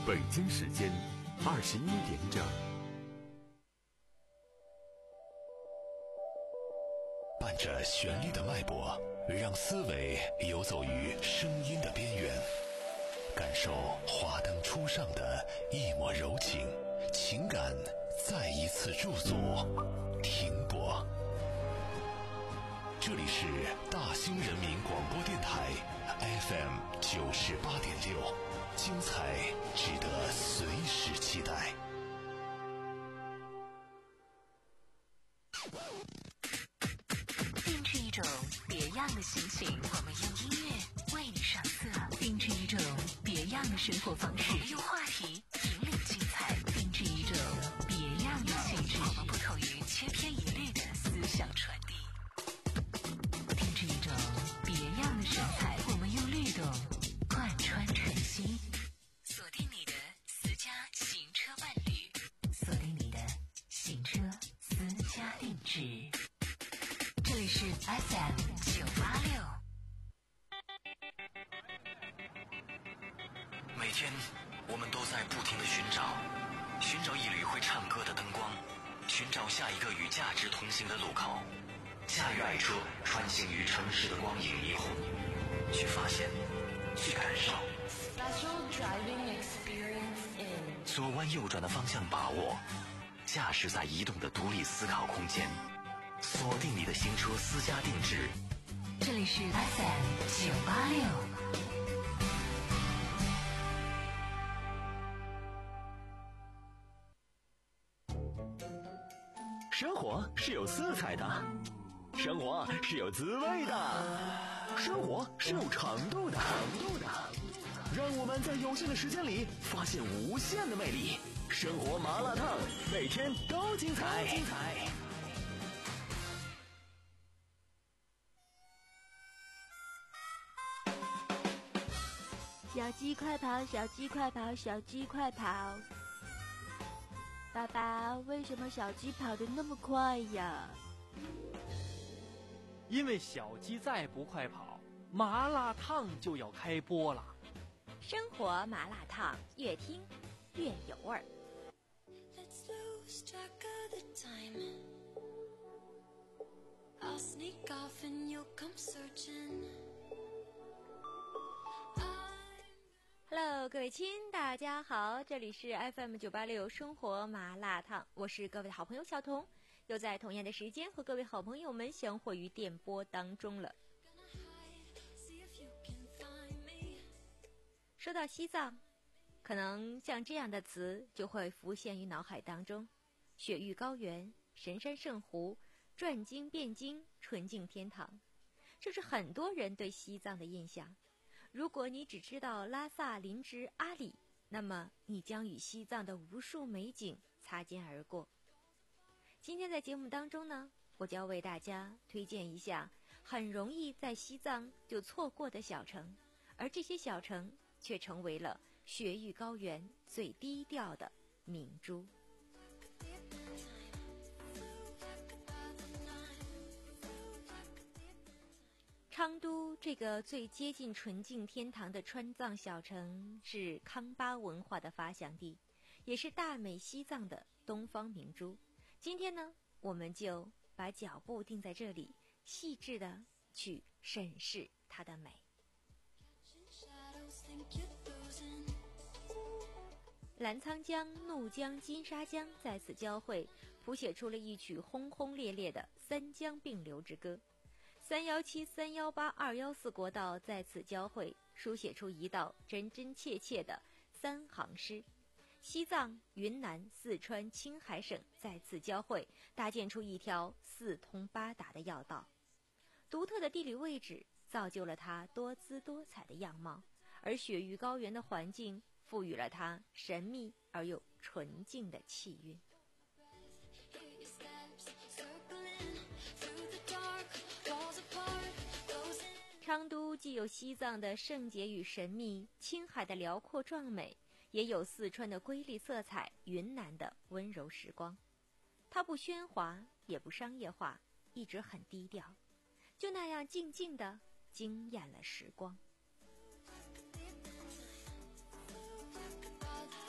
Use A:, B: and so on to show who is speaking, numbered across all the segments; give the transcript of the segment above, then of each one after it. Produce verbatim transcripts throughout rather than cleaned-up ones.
A: 北京时间二十一点整。
B: 伴着旋律的脉搏，让思维游走于声音的边缘，感受华灯初上的一抹柔情，情感再一次驻足停泊。这里是大兴人民广播电台 F M 九十八点六，精彩值得随时期待。
C: 定制一种别样的心情，我们用音乐为你上色；定制一种别样的生活方式，我们用话题引领精彩；定制一种别样的气质，我们不同于千篇一律的思想传递；定制一种别样的神采，我们用律动贯穿晨曦。锁定你的私家行车伴侣，锁定你的行车私家定制。这里是 F M 九八六。
D: 每天我们都在不停地寻找，寻找一缕会唱歌的灯光，寻找下一个与价值同行的路口。驾驭爱车，穿行于城市的光影霓虹，去发现，去感受。
E: Special driving experience in
D: 左弯右转的方向把握，驾驶在移动的独立思考空间。锁定你的行车私家定制，
C: 这里是 F M 九八六。
F: 生活是有色彩的，生活是有滋味的，生活是有长度的，长度的。让我们在有限的时间里发现无限的魅力。生活麻辣烫，每天都精彩，精彩。
G: 小鸡快跑，小鸡快跑，小鸡快跑！爸爸，为什么小鸡跑得那么快呀？
H: 因为小鸡再不快跑，麻辣烫就要开播了。
G: 生活麻辣烫，越听越有味儿。
E: Let's lose track of the time. I'll sneak off and you'll come searching.
G: Hello， 各位亲，大家好，这里是 F M 九八六生活麻辣烫，我是各位的好朋友小彤，又在同样的时间和各位好朋友们相会于电波当中了。说到西藏，可能像这样的词就会浮现于脑海当中：雪域高原、神山圣湖、转经汴京、纯净天堂，这是很多人对西藏的印象。如果你只知道拉萨、林芝、阿里，那么你将与西藏的无数美景擦肩而过。今天在节目当中呢，我就要为大家推荐一下很容易在西藏就错过的小城，而这些小城却成为了雪域高原最低调的明珠。昌都这个最接近纯净天堂的川藏小城，是康巴文化的发祥地，也是大美西藏的东方明珠。今天呢，我们就把脚步定在这里，细致的去审视它的美。澜沧江、怒江、金沙江在此交汇，谱写出了一曲轰轰烈烈的三江并流之歌。三一七、三一八、二一四国道在此交汇，书写出一道真真切切的三行诗。西藏、云南、四川、青海省在此交汇，搭建出一条四通八达的要道。独特的地理位置造就了它多姿多彩的样貌，而雪域高原的环境赋予了它神秘而又纯净的气韵。昌都既有西藏的圣洁与神秘，青海的辽阔壮美，也有四川的瑰丽色彩，云南的温柔时光。它不喧哗，也不商业化，一直很低调，就那样静静地惊艳了时光。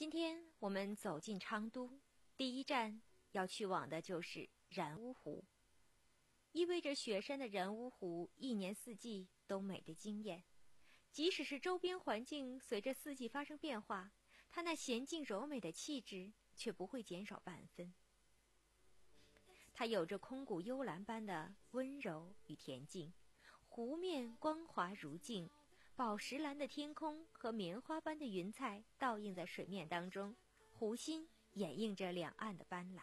G: 今天我们走进昌都，第一站要去往的就是然乌湖。意味着雪山的然乌湖一年四季都美得惊艳，即使是周边环境随着四季发生变化，它那娴静柔美的气质却不会减少半分。它有着空谷幽兰般的温柔与恬静，湖面光滑如镜，宝石蓝的天空和棉花般的云彩倒映在水面当中，湖心掩映着两岸的斑斓。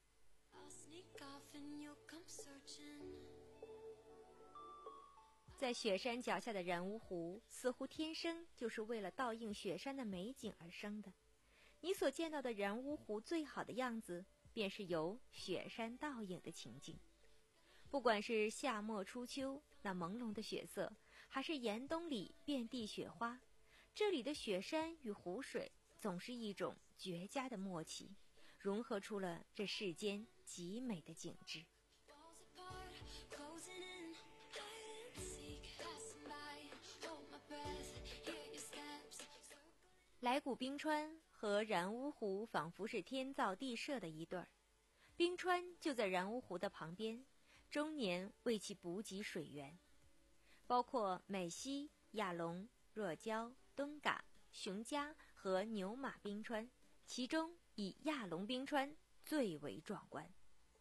G: 在雪山脚下的然乌湖，似乎天生就是为了倒映雪山的美景而生的。你所见到的然乌湖最好的样子，便是由雪山倒影的情景。不管是夏末初秋那朦胧的雪色，还是严冬里遍地雪花，这里的雪山与湖水总是一种绝佳的默契，融合出了这世间极美的景致。来古冰川和然乌湖仿佛是天造地设的一对儿，冰川就在然乌湖的旁边，终年为其补给水源，包括美溪、亚龙、若礁、东嘎、熊家和牛马冰川，其中以亚龙冰川最为壮观。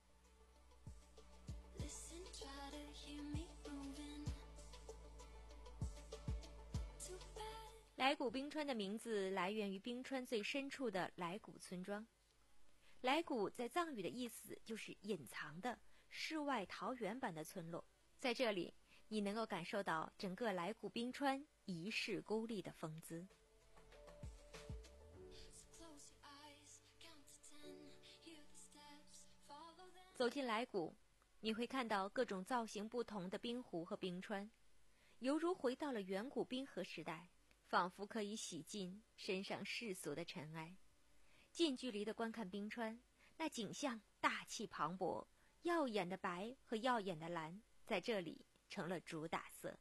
G: 来古冰川的名字来源于冰川最深处的来古村庄。来古在藏语的意思就是隐藏的、世外桃源般的村落。在这里，你能够感受到整个来古冰川遗世孤立的风姿。走进来古，你会看到各种造型不同的冰湖和冰川，犹如回到了远古冰河时代，仿佛可以洗尽身上世俗的尘埃。近距离的观看冰川，那景象大气磅礴，耀眼的白和耀眼的蓝在这里成了主打色。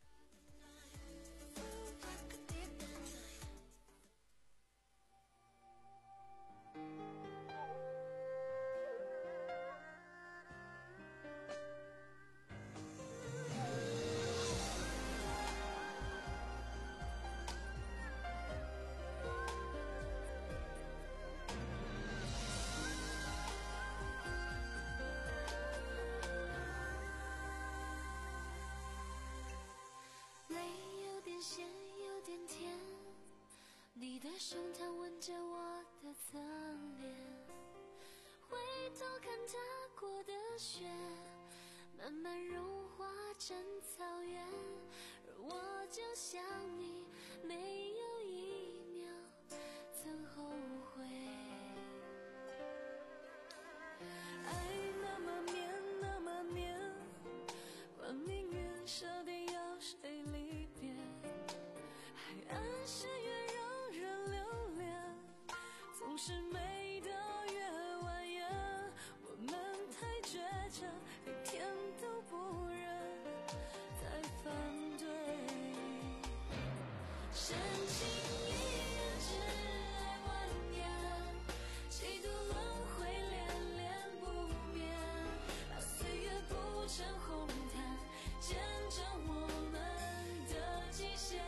E: 你的胸膛吻着我的侧脸，回头看踏过的雪慢慢融化成草原，而我就像你，没有一秒曾后悔。爱那么绵那么绵，管命运设定要谁离别，海岸线越让人留恋，总是美得越蜿蜒，我们太倔强，一天都不忍再反对。深情一人只爱万年，几度轮回恋恋不眠，让岁月铺成红毯，见证我们的极限。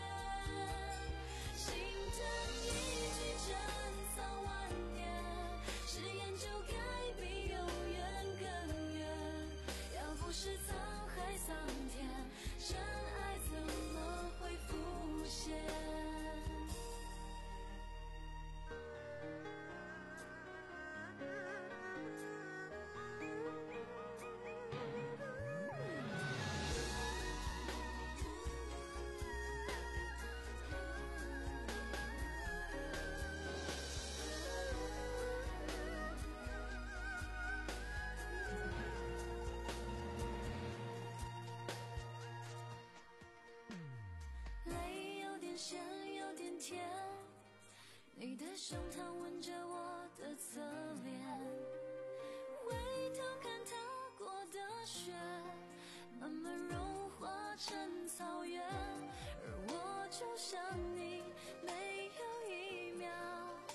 E: 心疼一句珍藏万年，誓言就该比永远更远。要不是沧海桑田，真爱怎么会浮现？泪有点咸，有点甜，你的胸膛吻着我的侧脸，回头看踏过的雪慢慢融化成草原，而我就像你，没有一秒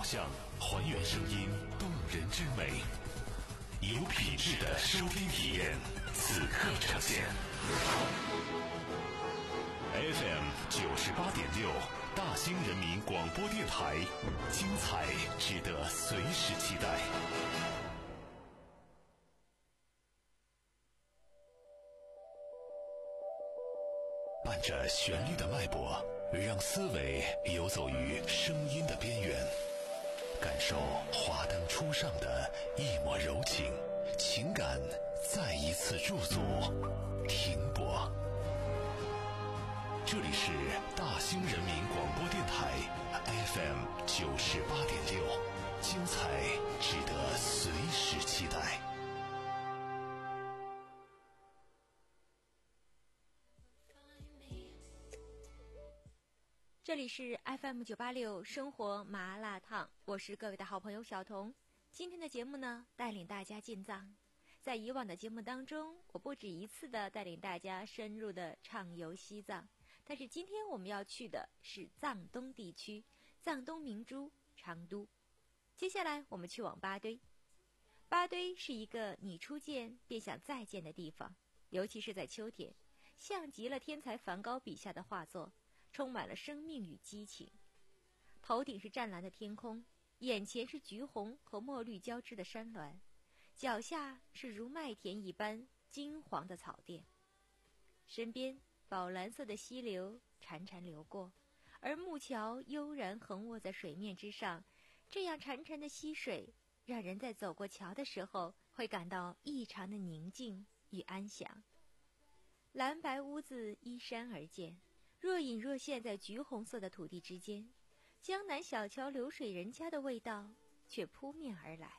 B: 像，还原声音动人之美，有品质的收听体验，此刻呈现。F M 九十八点六，大兴人民广播电台，精彩值得随时期待。伴着旋律的脉搏，让思维游走于声音的边缘，感受华灯初上的一抹柔情，情感再一次驻足停泊。这里是大兴人民广播电台 F M 九十八点六，精彩值得随时期待。
G: 这里是 F M 九八六生活麻辣烫，我是各位的好朋友小彤。今天的节目呢，带领大家进藏。在以往的节目当中，我不止一次的带领大家深入的畅游西藏，但是今天我们要去的是藏东地区，藏东明珠昌都。接下来我们去往巴堆。巴堆是一个你初见便想再见的地方，尤其是在秋天，像极了天才梵高笔下的画作，充满了生命与激情。头顶是湛蓝的天空，眼前是橘红和墨绿交织的山峦，脚下是如麦田一般金黄的草甸，身边宝蓝色的溪流潺潺流过，而木桥悠然横卧在水面之上，这样潺潺的溪水让人在走过桥的时候会感到异常的宁静与安详。蓝白屋子依山而建，若隐若现在橘红色的土地之间，江南小桥流水人家的味道却扑面而来。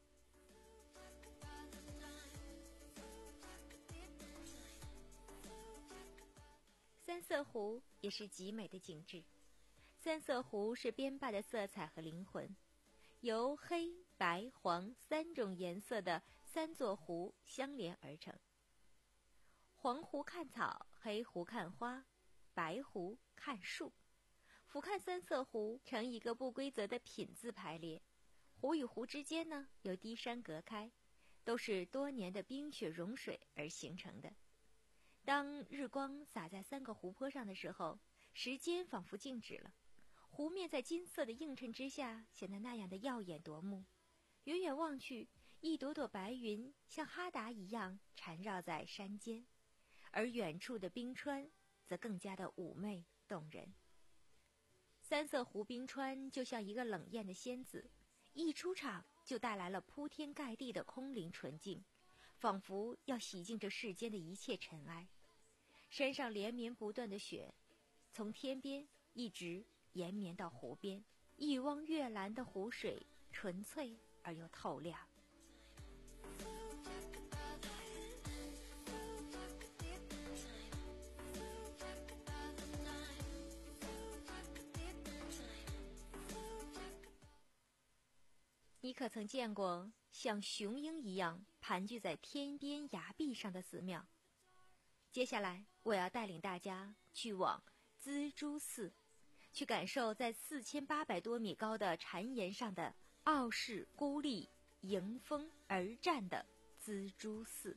G: 三色湖也是极美的景致。三色湖是编罢的色彩和灵魂，由黑白黄三种颜色的三座湖相连而成。黄湖看草，黑湖看花，白湖看树，俯瞰三色湖呈一个不规则的品字排列，湖与湖之间呢有低山隔开，都是多年的冰雪融水而形成的。当日光洒在三个湖泊上的时候，时间仿佛静止了，湖面在金色的映衬之下显得那样的耀眼夺目。远远望去，一朵朵白云像哈达一样缠绕在山间，而远处的冰川则更加的妩媚动人。三色湖冰川就像一个冷艳的仙子，一出场就带来了铺天盖地的空灵纯净，仿佛要洗净这世间的一切尘埃。山上连绵不断的雪，从天边一直延绵到湖边，一汪月蓝的湖水纯粹而又透亮。你可曾见过像雄鹰一样盘踞在天边崖壁上的寺庙？接下来我要带领大家去往资珠寺，去感受在四千八百多米高的禅岩上的傲视孤立、迎风而战的资珠寺。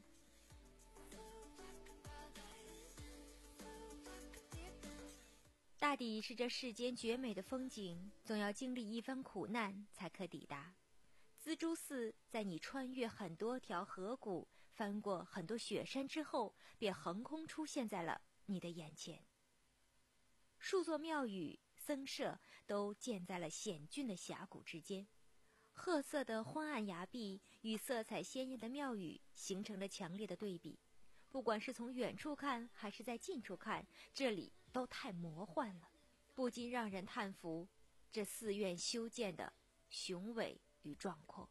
G: 大抵是这世间绝美的风景，总要经历一番苦难才可抵达。资珠寺在你穿越很多条河谷，翻过很多雪山之后，便横空出现在了你的眼前。数座庙宇、僧舍都建在了险峻的峡谷之间，褐色的昏暗崖壁与色彩鲜艳的庙宇形成了强烈的对比。不管是从远处看还是在近处看，这里都太魔幻了，不禁让人叹服这寺院修建的雄伟与壮阔。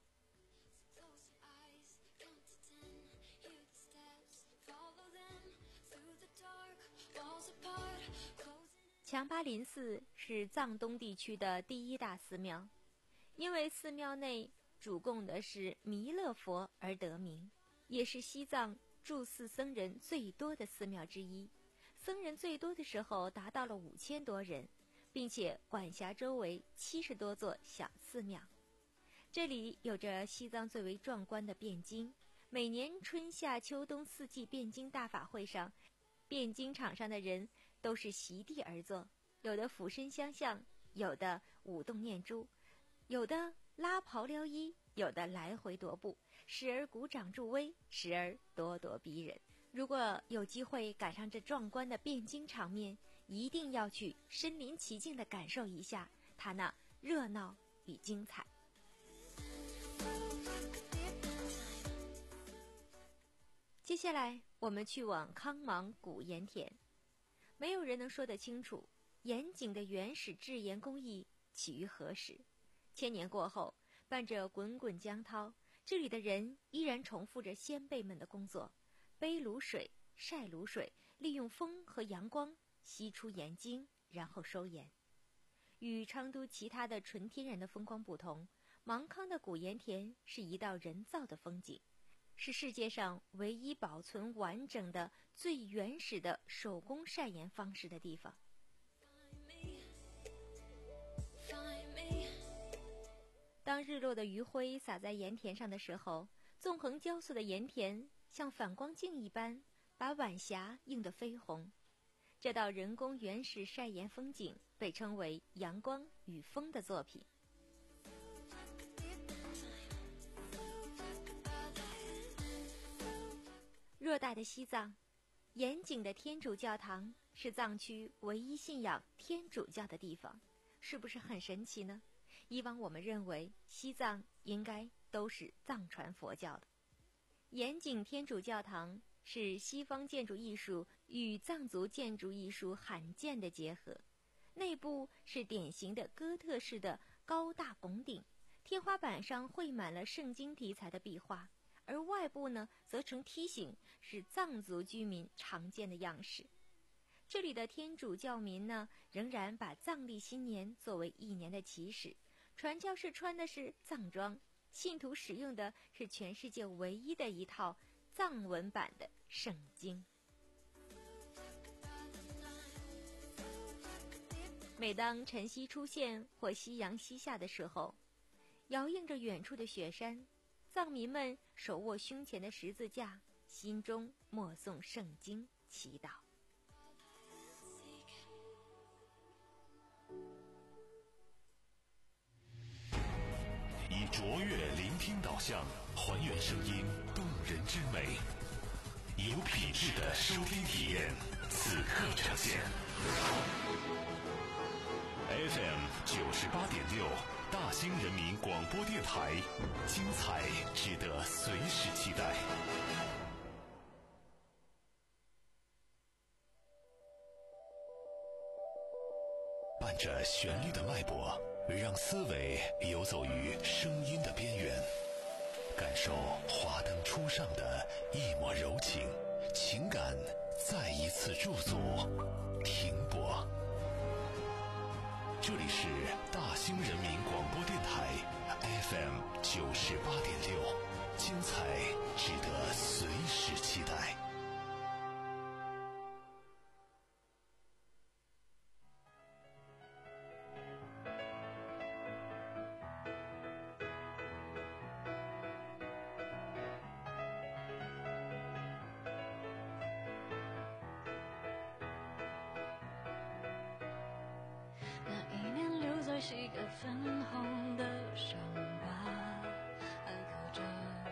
G: 强巴林寺是藏东地区的第一大寺庙，因为寺庙内主供的是弥勒佛而得名，也是西藏住寺僧人最多的寺庙之一。僧人最多的时候达到了五千多人， 并且管辖周围七十多座小寺庙。这里有着西藏最为壮观的辩经，每年春夏秋冬四季辩经大法会上，辩经场上的人都是席地而坐，有的俯身相向，有的舞动念珠，有的拉袍撩衣，有的来回踱步，时而鼓掌助威，时而咄咄逼人。如果有机会赶上这壮观的辩经场面，一定要去身临其境地感受一下它那热闹与精彩。接下来我们去往康芒古盐田。没有人能说得清楚盐井的原始制盐工艺起于何时。千年过后，伴着滚滚江涛，这里的人依然重复着先辈们的工作，背卤水、晒卤水，利用风和阳光吸出盐精，然后收盐。与昌都其他的纯天然的风光不同，芒康的古盐田是一道人造的风景，是世界上唯一保存完整的最原始的手工晒盐方式的地方。当日落的余晖洒在盐田上的时候，纵横交错的盐田像反光镜一般，把晚霞映得绯红。这道人工原始晒盐风景被称为阳光与风的作品。偌大的西藏，盐井的天主教堂是藏区唯一信仰天主教的地方，是不是很神奇呢？以往我们认为西藏应该都是藏传佛教的。盐井天主教堂是西方建筑艺术与藏族建筑艺术罕见的结合，内部是典型的哥特式的高大拱顶，天花板上绘满了圣经题材的壁画，而外部呢则呈梯形，是藏族居民常见的样式。这里的天主教民呢，仍然把藏历新年作为一年的起始，传教士穿的是藏装，信徒使用的是全世界唯一的一套藏文版的圣经。每当晨曦出现或夕阳西下的时候，摇映着远处的雪山，藏民们手握胸前的十字架，心中默诵圣经，祈祷。
B: 以卓越聆听导向，还原声音动人之美，有品质的收听体验，此刻呈现。F M 九十八点六，大兴人民广播电台，精彩值得随时期待。伴着旋律的脉搏，让思维游走于声音的边缘，感受华灯初上的一抹柔情，情感再一次驻足停泊。这里是大兴人民广播电台 F M 九十八点六，精彩值得随时期待。
E: 是一个粉红的伤疤，还刻着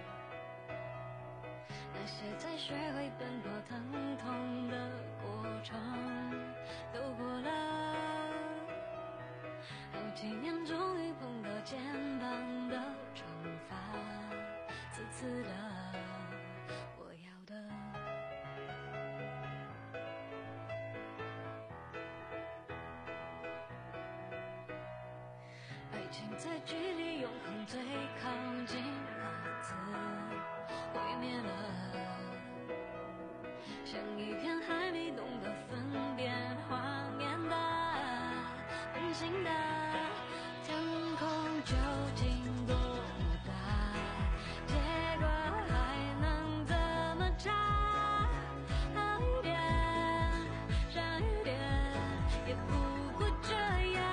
E: 那些在学会奔波疼痛的过程，都过了好几年，终于碰到肩膀的惩罚，刺刺的我要的。爱情在距离永恒最靠近那次毁灭了，像一片还没懂得分辨谎言的狠心的天空究竟多么大，结果还能怎么差？好一点少一点也不过这样。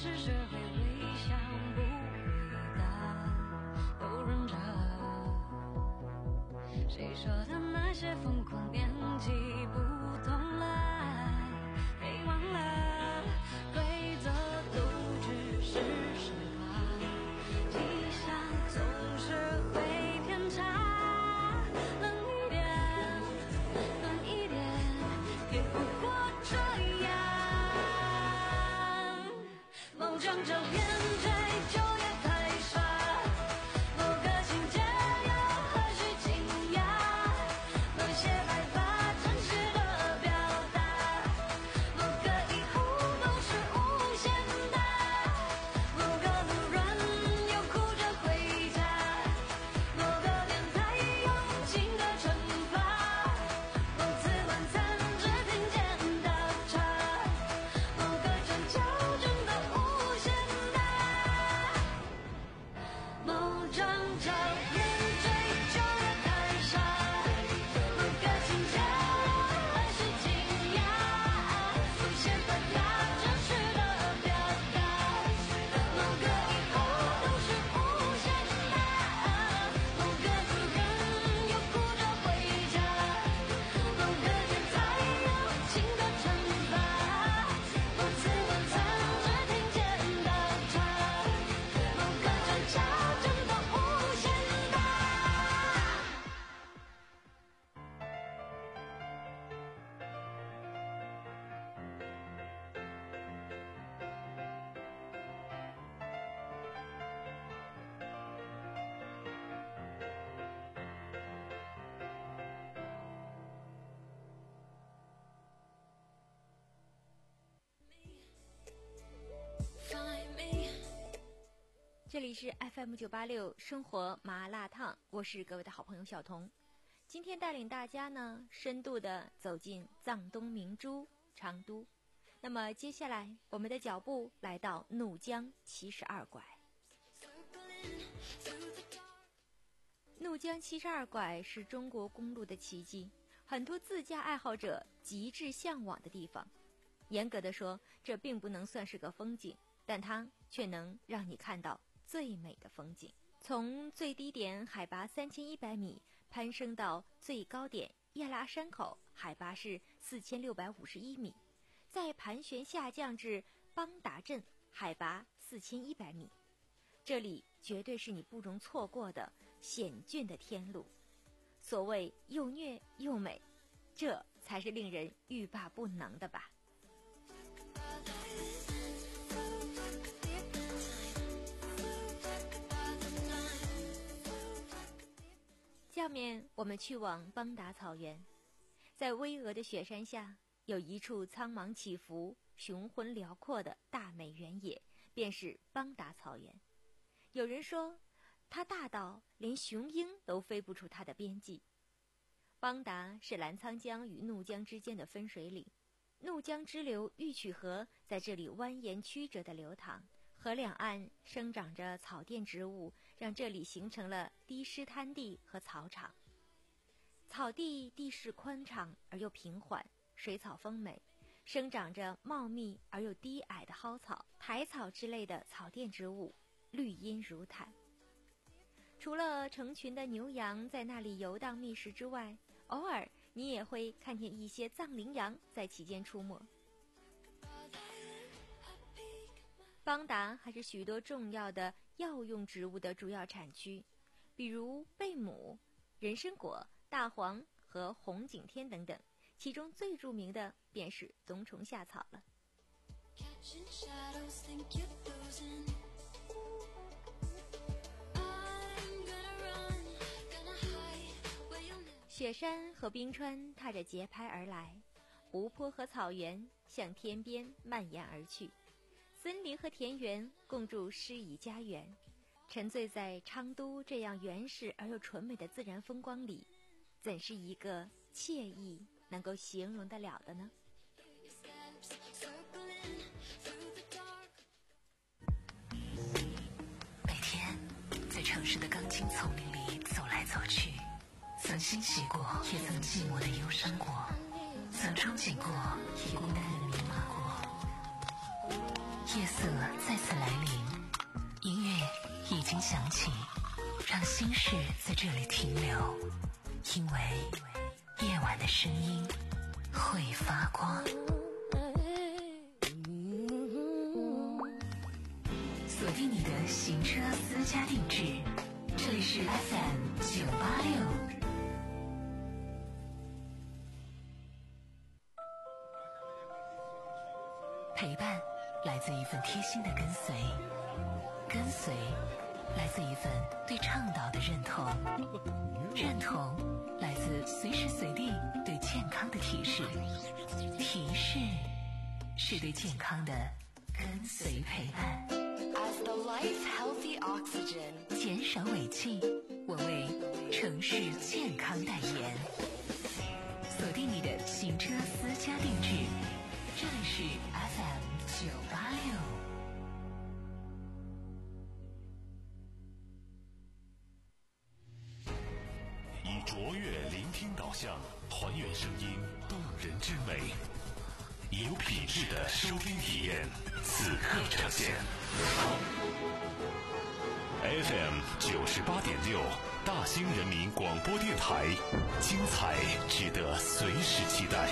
E: 是学会微笑不回答，都忍着。谁说的那些疯狂年纪不懂了，别忘了规则都只是神话，迹象总是会偏差。冷一点，暖一点，也不过这样。梦想这边追就也太傻，某个情节又何须惊讶？某些白发真实的表达，某个以后都是无限大，某个路人又哭着回家，某个天才用情的惩罚，某次晚餐只听见倒茶，某个转角真的无限大。某张照片追究也太傻，某个情节何须惊讶？某些白发真实的表达，某个以后都是无限大，某个路人又哭着回家，某个天才用情的惩罚，某次晚餐只听见倒茶，某个转角真的无限大。Find me。
G: 这里是 F M 九八六生活麻辣烫，我是各位的好朋友小童。今天带领大家呢，深度的走进藏东明珠昌都。那么接下来，我们的脚步来到怒江七十二拐。怒江七十二拐是中国公路的奇迹，很多自驾爱好者极致向往的地方。严格的说，这并不能算是个风景，但它却能让你看到最美的风景。从最低点海拔三千一百米攀升到最高点叶拉山口，海拔是四千六百五十一米，再盘旋下降至邦达镇，海拔四千一百米。这里绝对是你不容错过的险峻的天路。所谓又虐又美，这才是令人欲罢不能的吧。下面我们去往邦达草原，在巍峨的雪山下，有一处苍茫起伏、雄浑辽阔的大美原野，便是邦达草原。有人说，它大到连雄鹰都飞不出它的边际。邦达是澜沧江与怒江之间的分水岭，怒江支流玉曲河在这里蜿蜒曲折地流淌，河两岸生长着草甸植物，让这里形成了低湿滩地和草场。草地地势宽敞而又平缓，水草丰美，生长着茂密而又低矮的蒿草、苔草之类的草甸植物，绿荫如毯。除了成群的牛羊在那里游荡觅食之外，偶尔你也会看见一些藏羚羊在其间出没。邦达还是许多重要的药用植物的主要产区，比如贝母、人参果、大黄和红景天等等，其中最著名的便是冬虫夏草了。雪山和冰川踏着节拍而来，湖泊和草原向天边蔓延而去，森林和田园共筑诗意家园。沉醉在昌都这样原始而又纯美的自然风光里，怎是一个惬意能够形容得了的呢？
C: 每天在城市的钢筋丛林里走来走去，曾欣喜过，也曾寂寞的忧伤过，曾憧憬过，也孤单的迷茫过。 夜色再次来临，音乐已经响起，让心事在这里停留，因为夜晚的声音会发光。锁定你的行车私家定制，这里是 F M 九八六。陪伴来自一份贴心的跟随，跟随来自一份对倡导的认同，认同来自随时随地对健康的提示，提示是对健康的跟随陪伴。As the life healthy oxygen， 减少尾气，我为城市健康代言。锁定你的行车私家定制，这里是 F M 九八六。
B: 以卓越聆听导向，还原声音动人之美，以有品质的收听体验，此刻呈现。F M 九十八点六，大兴人民广播电台，精彩值得随时期待。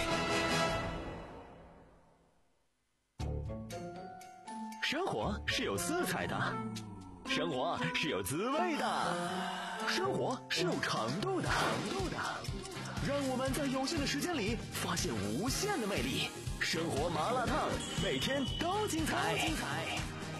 F: 生活是有色彩的，生活是有滋味的，生活是有长度的，长度的。让我们在有限的时间里发现无限的魅力。生活麻辣烫，每天都精彩。精彩。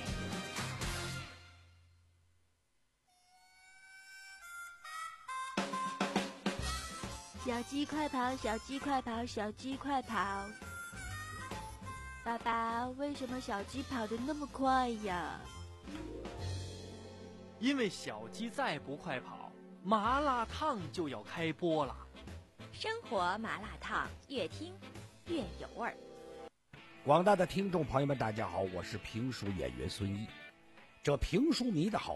I: 小鸡快跑，小鸡快跑，小鸡快跑！爸爸，为什么小鸡跑得那么快呀？
H: 因为小鸡再不快跑，麻辣烫就要开播了。
G: 生活麻辣烫，越听越有味儿。
J: 广大的听众朋友们，大家好，我是评书演员孙一。这评书迷的好